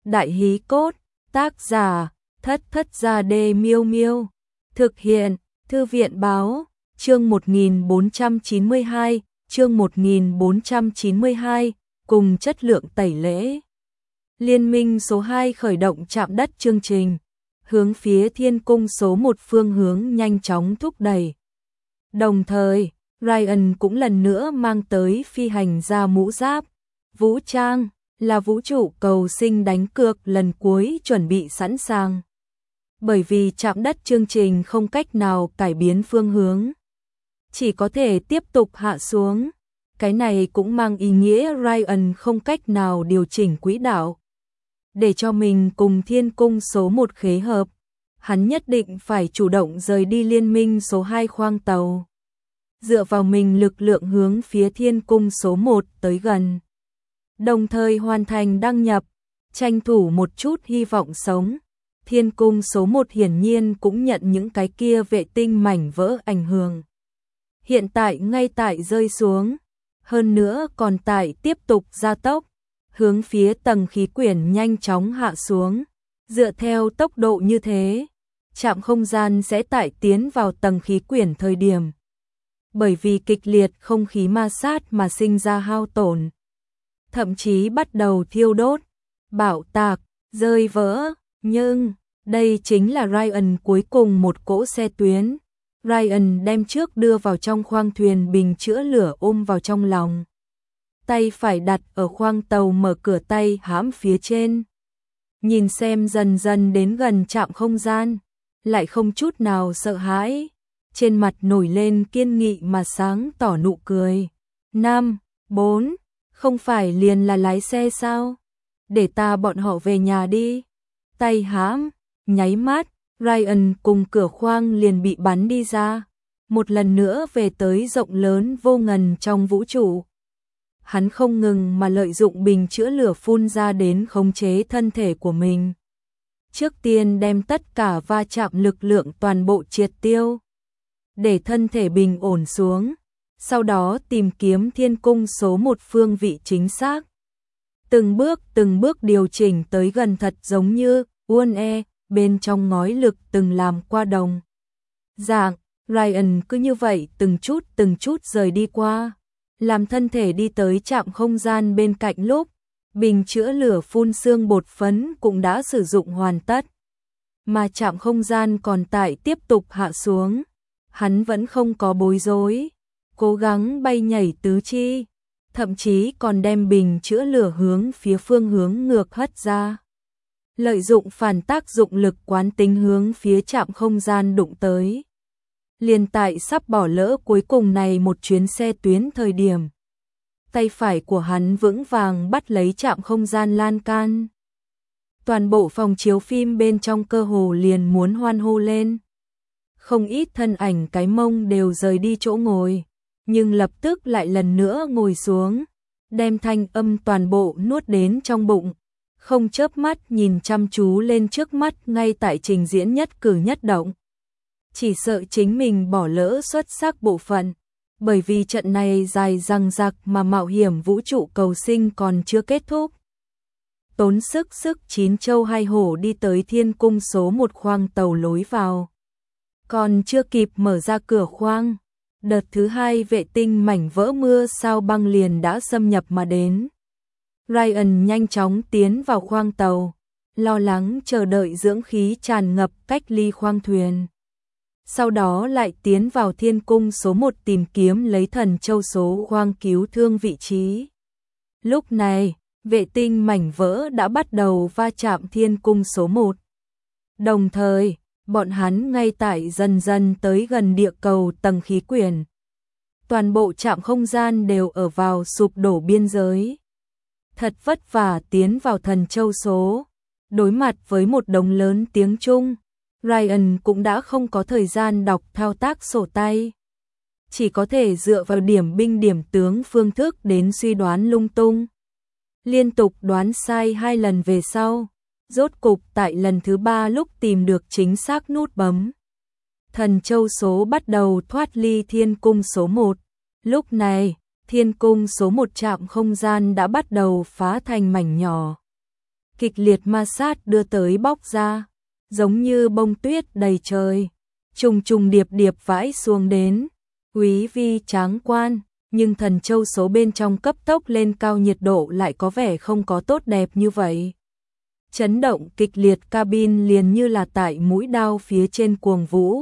Đại hí cốt, tác giả, Thất Thất Gia Đê Miêu Miêu. Thực hiện, Thư viện báo, chương 1492, chương 1492, cùng chất lượng tẩy lễ. Liên minh số 2 khởi động chạm đất chương trình, hướng phía Thiên Cung số 1 phương hướng nhanh chóng thúc đẩy. Đồng thời, Ryan cũng lần nữa mang tới phi hành gia mũ giáp, vũ trang, là vũ trụ cầu sinh đánh cược lần cuối chuẩn bị sẵn sàng. Bởi vì chạm đất chương trình không cách nào cải biến phương hướng, chỉ có thể tiếp tục hạ xuống. Cái này cũng mang ý nghĩa Ryan không cách nào điều chỉnh quỹ đạo để cho mình cùng Thiên Cung số 1 khế hợp. Hắn nhất định phải chủ động rời đi liên minh số 2 khoang tàu, dựa vào mình lực lượng hướng phía Thiên Cung số 1 tới gần, đồng thời hoàn thành đăng nhập, tranh thủ một chút hy vọng sống. Thiên Cung số 1 hiển nhiên cũng nhận những cái kia vệ tinh mảnh vỡ ảnh hưởng. Hiện tại ngay tại rơi xuống, hơn nữa còn tại tiếp tục gia tốc, hướng phía tầng khí quyển nhanh chóng hạ xuống. Dựa theo tốc độ như thế, trạm không gian sẽ tại tiến vào tầng khí quyển thời điểm, bởi vì kịch liệt không khí ma sát mà sinh ra hao tổn, thậm chí bắt đầu thiêu đốt, bạo tạc, rơi vỡ. Nhưng, đây chính là Ryan cuối cùng một cỗ xe tuyến. Ryan đem trước đưa vào trong khoang thuyền bình chữa lửa ôm vào trong lòng, tay phải đặt ở khoang tàu mở cửa tay hãm phía trên. Nhìn xem dần dần đến gần trạm không gian, lại không chút nào sợ hãi, trên mặt nổi lên kiên nghị mà sáng tỏ nụ cười. 5, 4, không phải liền là lái xe sao? Để ta bọn họ về nhà đi. Tay hãm, nháy mắt, Ryan cùng cửa khoang liền bị bắn đi ra, một lần nữa về tới rộng lớn vô ngần trong vũ trụ. Hắn không ngừng mà lợi dụng bình chữa lửa phun ra đến khống chế thân thể của mình. Trước tiên đem tất cả va chạm lực lượng toàn bộ triệt tiêu, để thân thể bình ổn xuống, sau đó tìm kiếm Thiên Cung số 1 phương vị chính xác. Từng bước điều chỉnh tới gần thật giống như Uone, bên trong ngói lực từng làm qua đồng dạng. Ryan cứ như vậy từng chút rời đi qua, làm thân thể đi tới trạm không gian bên cạnh lúc, bình chữa lửa phun sương bột phấn cũng đã sử dụng hoàn tất, mà trạm không gian còn tại tiếp tục hạ xuống. Hắn vẫn không có bối rối, cố gắng bay nhảy tứ chi, thậm chí còn đem bình chữa lửa hướng phía phương hướng ngược hất ra, lợi dụng phản tác dụng lực quán tính hướng phía trạm không gian đụng tới. Liền tại sắp bỏ lỡ cuối cùng này một chuyến xe tuyến thời điểm, tay phải của hắn vững vàng bắt lấy trạm không gian lan can. Toàn bộ phòng chiếu phim bên trong cơ hồ liền muốn hoan hô lên. Không ít thân ảnh cái mông đều rời đi chỗ ngồi, nhưng lập tức lại lần nữa ngồi xuống, đem thanh âm toàn bộ nuốt đến trong bụng, không chớp mắt nhìn chăm chú lên trước mắt ngay tại trình diễn nhất cử nhất động. Chỉ sợ chính mình bỏ lỡ xuất sắc bộ phận, bởi vì trận này dài dằng dặc mà mạo hiểm vũ trụ cầu sinh còn chưa kết thúc. Tốn sức chín châu hai hổ đi tới Thiên Cung số 1 khoang tàu lối vào. Còn chưa kịp mở ra cửa khoang, đợt thứ 2 vệ tinh mảnh vỡ mưa sao băng liền đã xâm nhập mà đến. Ryan nhanh chóng tiến vào khoang tàu, lo lắng chờ đợi dưỡng khí tràn ngập cách ly khoang thuyền. Sau đó lại tiến vào Thiên Cung số 1 tìm kiếm lấy thần châu số khoang cứu thương vị trí. Lúc này, vệ tinh mảnh vỡ đã bắt đầu va chạm Thiên Cung số 1. Đồng thời, bọn hắn ngay tại dần dần tới gần địa cầu tầng khí quyển. Toàn bộ trạm không gian đều ở vào sụp đổ biên giới. Thật vất vả tiến vào thần châu số, đối mặt với một đống lớn tiếng Trung, Ryan cũng đã không có thời gian đọc thao tác sổ tay. Chỉ có thể dựa vào điểm binh điểm tướng phương thức đến suy đoán lung tung. Liên tục đoán sai 2 lần về sau, rốt cục tại lần thứ 3 lúc tìm được chính xác nút bấm. Thần châu số bắt đầu thoát ly Thiên Cung số 1. Lúc này, Thiên Cung số 1 trạm không gian đã bắt đầu phá thành mảnh nhỏ. kịch liệt ma sát đưa tới bóc ra, giống như bông tuyết đầy trời, trùng trùng điệp điệp vãi xuống đến. Quý vi tráng quan, nhưng thần châu số bên trong cấp tốc lên cao, nhiệt độ lại có vẻ không có tốt đẹp như vậy. Chấn động kịch liệt cabin liền như là tại mũi đao phía trên cuồng vũ.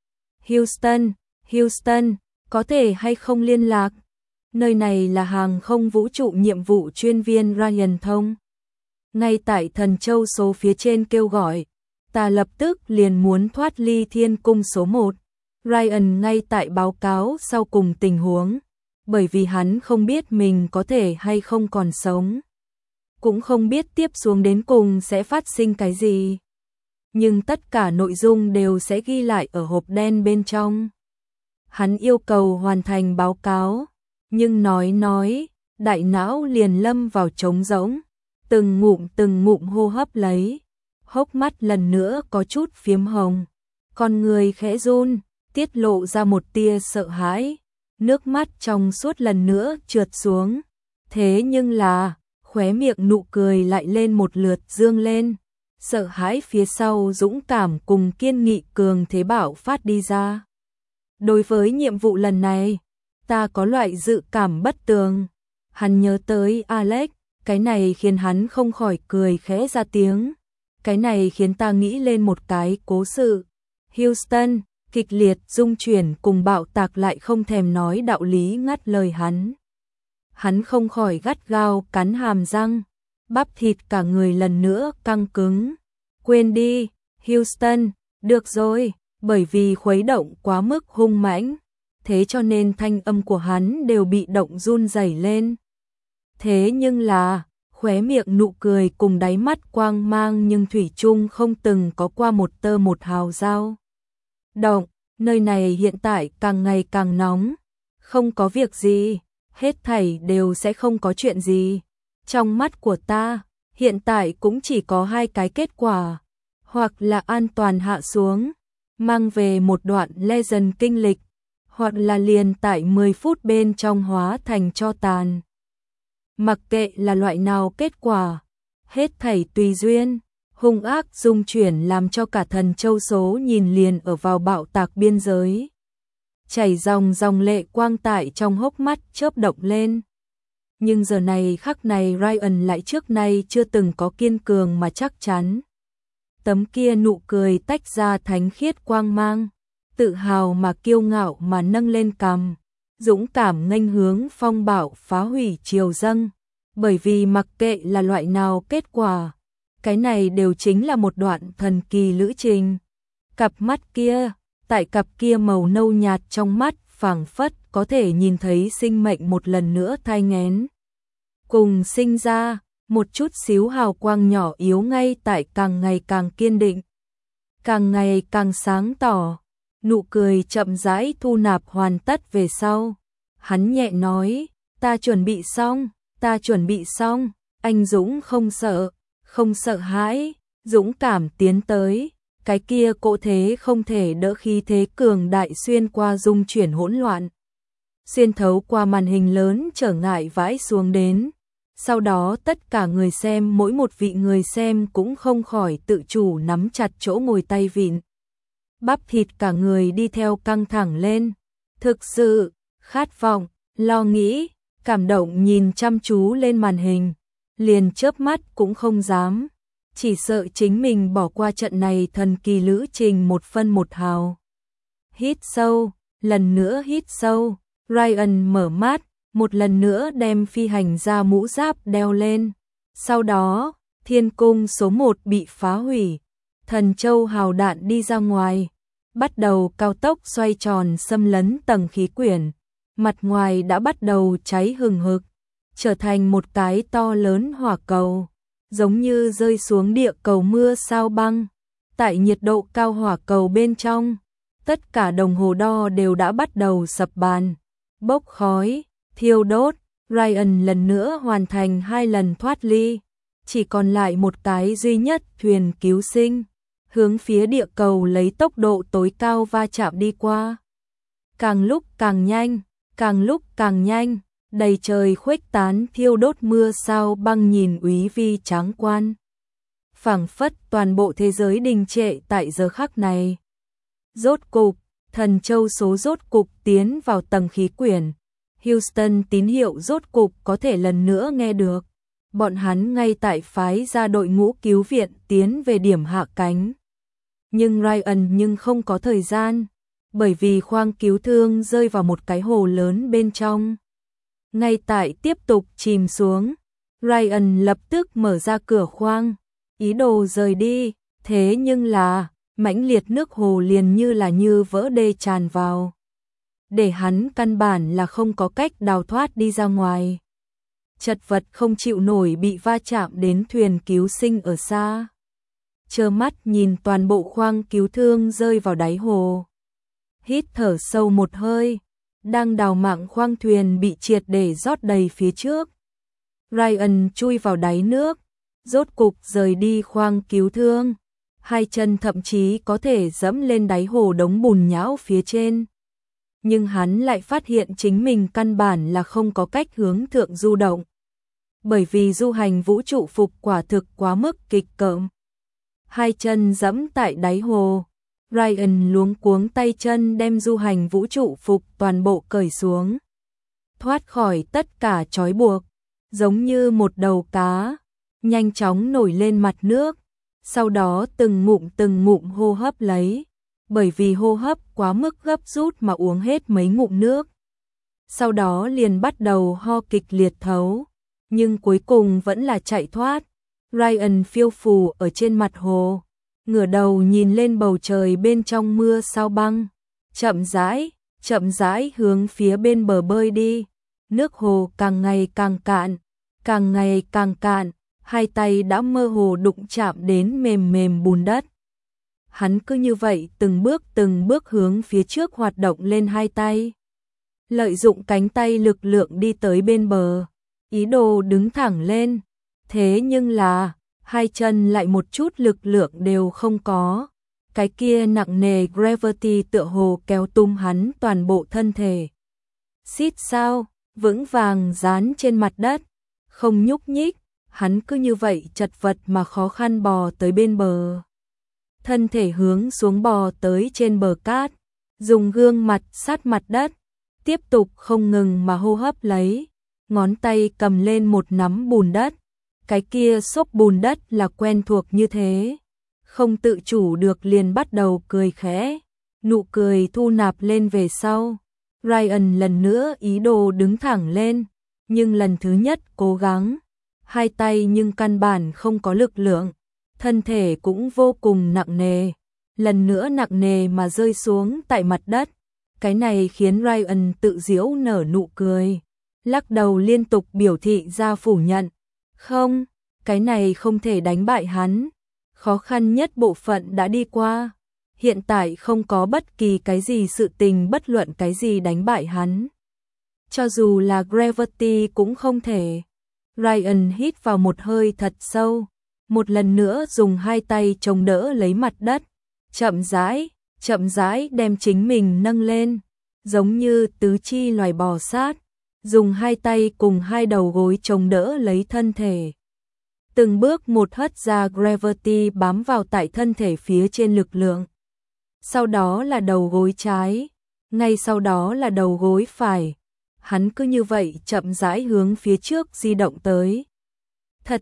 Houston, Houston, có thể hay không liên lạc? Nơi này là hàng không vũ trụ nhiệm vụ chuyên viên Ryan thông. Ngay tại thần châu số phía trên kêu gọi, ta lập tức liền muốn thoát ly thiên cung số 1. Ryan ngay tại báo cáo sau cùng tình huống, bởi vì hắn không biết mình có thể hay không còn sống. Cũng không biết tiếp xuống đến cùng sẽ phát sinh cái gì. Nhưng tất cả nội dung đều sẽ ghi lại ở hộp đen bên trong. Hắn yêu cầu hoàn thành báo cáo, nhưng nói, đại não liền lâm vào trống rỗng, từng ngụm hô hấp lấy, hốc mắt lần nữa có chút phiếm hồng, con người khẽ run, tiết lộ ra một tia sợ hãi, nước mắt trong suốt lần nữa trượt xuống. Thế nhưng là, khóe miệng nụ cười lại lên một lượt dương lên, sợ hãi phía sau dũng cảm cùng kiên nghị cường thế bạo phát đi ra. Đối với nhiệm vụ lần này, ta có loại dự cảm bất tường. Hắn nhớ tới Alex, cái này khiến hắn không khỏi cười khẽ ra tiếng. Cái này khiến ta nghĩ lên một cái cố sự. Houston, kịch liệt rung chuyển cùng bạo tạc lại không thèm nói đạo lý ngắt lời hắn. Hắn không khỏi gắt gao cắn hàm răng, bắp thịt cả người lần nữa căng cứng. Quên đi, Houston, được rồi, bởi vì khuấy động quá mức hung mãnh, thế cho nên thanh âm của hắn đều bị động run rẩy lên. Thế nhưng là, khóe miệng nụ cười cùng đáy mắt quang mang nhưng thủy chung không từng có qua một tơ một hào dao động, nơi này hiện tại càng ngày càng nóng, không có việc gì, hết thảy đều sẽ không có chuyện gì. Trong mắt của ta, hiện tại cũng chỉ có hai cái kết quả, hoặc là an toàn hạ xuống, mang về một đoạn legend kinh lịch, hoặc là liền tại 10 phút bên trong hóa thành tro tàn. Mặc kệ là loại nào kết quả, hết thảy tùy duyên. Hung ác dung chuyển làm cho cả thần châu số nhìn liền ở vào bạo tạc biên giới. Chảy dòng lệ quang tại trong hốc mắt chớp động lên. Nhưng giờ này khắc này Ryan lại trước nay chưa từng có kiên cường mà chắc chắn. Tấm kia nụ cười tách ra thánh khiết quang mang, tự hào mà kiêu ngạo mà nâng lên cằm, dũng cảm nghênh hướng phong bạo phá hủy triều dâng, bởi vì mặc kệ là loại nào kết quả, cái này đều chính là một đoạn thần kỳ lữ trình. Cặp mắt kia, tại cặp kia màu nâu nhạt trong mắt phảng phất có thể nhìn thấy sinh mệnh một lần nữa thai nghén. Cùng sinh ra, một chút xíu hào quang nhỏ yếu ngay tại càng ngày càng kiên định, càng ngày càng sáng tỏ. Nụ cười chậm rãi thu nạp hoàn tất về sau. Hắn nhẹ nói, ta chuẩn bị xong, anh Dũng không sợ hãi, dũng cảm tiến tới, cái kia cỗ thế không thể đỡ khí thế cường đại xuyên qua dung chuyển hỗn loạn, xuyên thấu qua màn hình lớn trở ngại vãi xuống đến. Sau đó tất cả người xem, mỗi một vị người xem cũng không khỏi tự chủ nắm chặt chỗ ngồi tay vịn. Bắp thịt cả người đi theo căng thẳng lên, thực sự, khát vọng, lo nghĩ, cảm động nhìn chăm chú lên màn hình, liền chớp mắt cũng không dám, chỉ sợ chính mình bỏ qua trận này thần kỳ lữ trình một phân một hào. Hít sâu, lần nữa hít sâu, Ryan mở mắt, một lần nữa đem phi hành gia mũ giáp đeo lên. Sau đó, thiên cung số 1 bị phá hủy, thần châu hào đạn đi ra ngoài, bắt đầu cao tốc xoay tròn xâm lấn tầng khí quyển, mặt ngoài đã bắt đầu cháy hừng hực, trở thành một cái to lớn hỏa cầu, giống như rơi xuống địa cầu mưa sao băng. Tại nhiệt độ cao hỏa cầu bên trong, tất cả đồng hồ đo đều đã bắt đầu sập bàn, bốc khói, thiêu đốt. Ryan lần nữa hoàn thành 2 lần thoát ly, chỉ còn lại một cái duy nhất thuyền cứu sinh, hướng phía địa cầu lấy tốc độ tối cao va chạm đi qua. Càng lúc càng nhanh, đầy trời khuếch tán thiêu đốt mưa sao băng nhìn úy vi tráng quan. phảng phất toàn bộ thế giới đình trệ tại giờ khắc này. Rốt cục, thần châu số rốt cục tiến vào tầng khí quyển. Houston tín hiệu rốt cục có thể lần nữa nghe được. Bọn hắn ngay tại phái ra đội ngũ cứu viện tiến về điểm hạ cánh. Nhưng Ryan không có thời gian, bởi vì khoang cứu thương rơi vào một cái hồ lớn bên trong. Ngay tại tiếp tục chìm xuống, Ryan lập tức mở ra cửa khoang, ý đồ rời đi, thế nhưng là mãnh liệt nước hồ liền như vỡ đê tràn vào. Để hắn căn bản là không có cách đào thoát đi ra ngoài. Chật vật không chịu nổi bị va chạm đến thuyền cứu sinh ở xa. Trơ mắt nhìn toàn bộ khoang cứu thương rơi vào đáy hồ. Hít thở sâu một hơi, đang đào mạng khoang thuyền bị triệt để rót đầy phía trước. Ryan chui vào đáy nước, rốt cục rời đi khoang cứu thương. Hai chân thậm chí có thể dẫm lên đáy hồ đống bùn nhão phía trên. Nhưng hắn lại phát hiện chính mình căn bản là không có cách hướng thượng du động. Bởi vì du hành vũ trụ phục quả thực quá mức kịch cỡm. Hai chân dẫm tại đáy hồ, Ryan luống cuống tay chân đem du hành vũ trụ phục toàn bộ cởi xuống. Thoát khỏi tất cả trói buộc, giống như một đầu cá, nhanh chóng nổi lên mặt nước. Sau đó từng ngụm hô hấp lấy, bởi vì hô hấp quá mức gấp rút mà uống hết mấy ngụm nước. Sau đó liền bắt đầu ho kịch liệt thấu, nhưng cuối cùng vẫn là chạy thoát. Ryan phiêu phù ở trên mặt hồ, ngửa đầu nhìn lên bầu trời bên trong mưa sao băng, chậm rãi hướng phía bên bờ bơi đi. Nước hồ càng ngày càng cạn, hai tay đã mơ hồ đụng chạm đến mềm bùn đất. Hắn cứ như vậy từng bước hướng phía trước hoạt động lên hai tay. Lợi dụng cánh tay lực lượng đi tới bên bờ, ý đồ đứng thẳng lên. Thế nhưng là, hai chân lại một chút lực lượng đều không có. Cái kia nặng nề gravity tựa hồ kéo tung hắn toàn bộ thân thể. Xít sao, vững vàng dán trên mặt đất, không nhúc nhích. Hắn cứ như vậy chật vật mà khó khăn bò tới bên bờ. Thân thể hướng xuống bò tới trên bờ cát, dùng gương mặt sát mặt đất, tiếp tục không ngừng mà hô hấp lấy, ngón tay cầm lên một nắm bùn đất. Cái kia xốp bùn đất là quen thuộc như thế, không tự chủ được liền bắt đầu cười khẽ, nụ cười thu nạp lên về sau. Ryan lần nữa ý đồ đứng thẳng lên, nhưng lần thứ nhất cố gắng, hai tay nhưng căn bản không có lực lượng, thân thể cũng vô cùng nặng nề, lần nữa nặng nề mà rơi xuống tại mặt đất. Cái này khiến Ryan tự giễu nở nụ cười, lắc đầu liên tục biểu thị ra phủ nhận. Không, cái này không thể đánh bại hắn. Khó khăn nhất bộ phận đã đi qua. Hiện tại không có bất kỳ cái gì sự tình bất luận cái gì đánh bại hắn. Cho dù là Gravity cũng không thể. Ryan hít vào một hơi thật sâu. Một lần nữa dùng hai tay chống đỡ lấy mặt đất. Chậm rãi đem chính mình nâng lên. Giống như tứ chi loài bò sát. Dùng hai tay cùng hai đầu gối chống đỡ lấy thân thể. Từng bước một hất ra gravity bám vào tại thân thể phía trên lực lượng. Sau đó là đầu gối trái, ngay sau đó là đầu gối phải. Hắn cứ như vậy chậm rãi hướng phía trước di động tới. Thật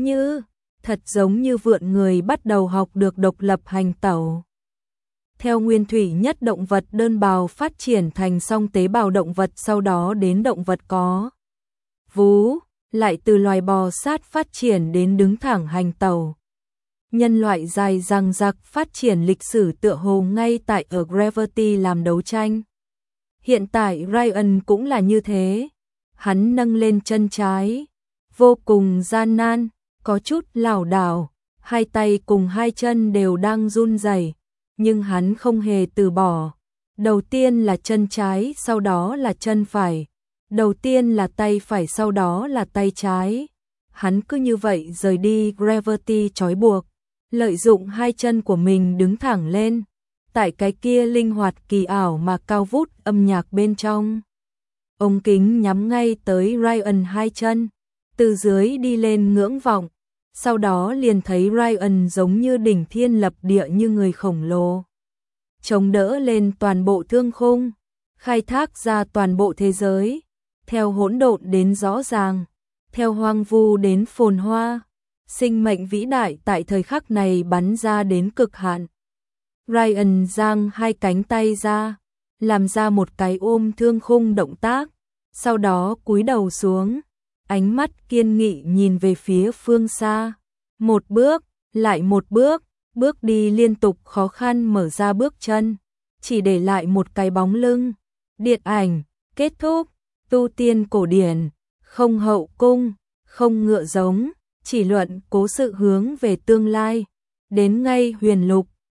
giống như vượn người bắt đầu học được độc lập hành tẩu. Theo nguyên thủy nhất động vật đơn bào phát triển thành song tế bào động vật, sau đó đến động vật có vú, lại từ loài bò sát phát triển đến đứng thẳng hành tẩu. Nhân loại dài dằng dặc phát triển lịch sử tựa hồ ngay tại ở Gravity làm đấu tranh. Hiện tại Ryan cũng là như thế. Hắn nâng lên chân trái, vô cùng gian nan, có chút lảo đảo, hai tay cùng hai chân đều đang run rẩy, nhưng hắn không hề từ bỏ. Đầu tiên là chân trái, sau đó là chân phải. Đầu tiên là tay phải, sau đó là tay trái. Hắn cứ như vậy rời đi Gravity trói buộc, lợi dụng hai chân của mình đứng thẳng lên, tại cái kia linh hoạt kỳ ảo mà cao vút âm nhạc bên trong. Ống kính nhắm ngay tới Ryan hai chân, từ dưới đi lên ngưỡng vọng, Sau đó liền thấy Ryan giống như đỉnh thiên lập địa như người khổng lồ, chống đỡ lên toàn bộ thương khung, khai thác ra toàn bộ thế giới, theo hỗn độn đến rõ ràng, theo hoang vu đến phồn hoa, sinh mệnh vĩ đại tại thời khắc này bắn ra đến cực hạn. Ryan giang hai cánh tay ra, làm ra một cái ôm thương khung động tác, sau đó cúi đầu xuống, ánh mắt kiên nghị nhìn về phía phương xa. Một bước, lại một bước, bước đi liên tục khó khăn mở ra bước chân, chỉ để lại một cái bóng lưng. Điện ảnh, kết thúc, tu tiên cổ điển, không hậu cung, không ngựa giống, chỉ luận cố sự hướng về tương lai. Đến ngay huyền lục,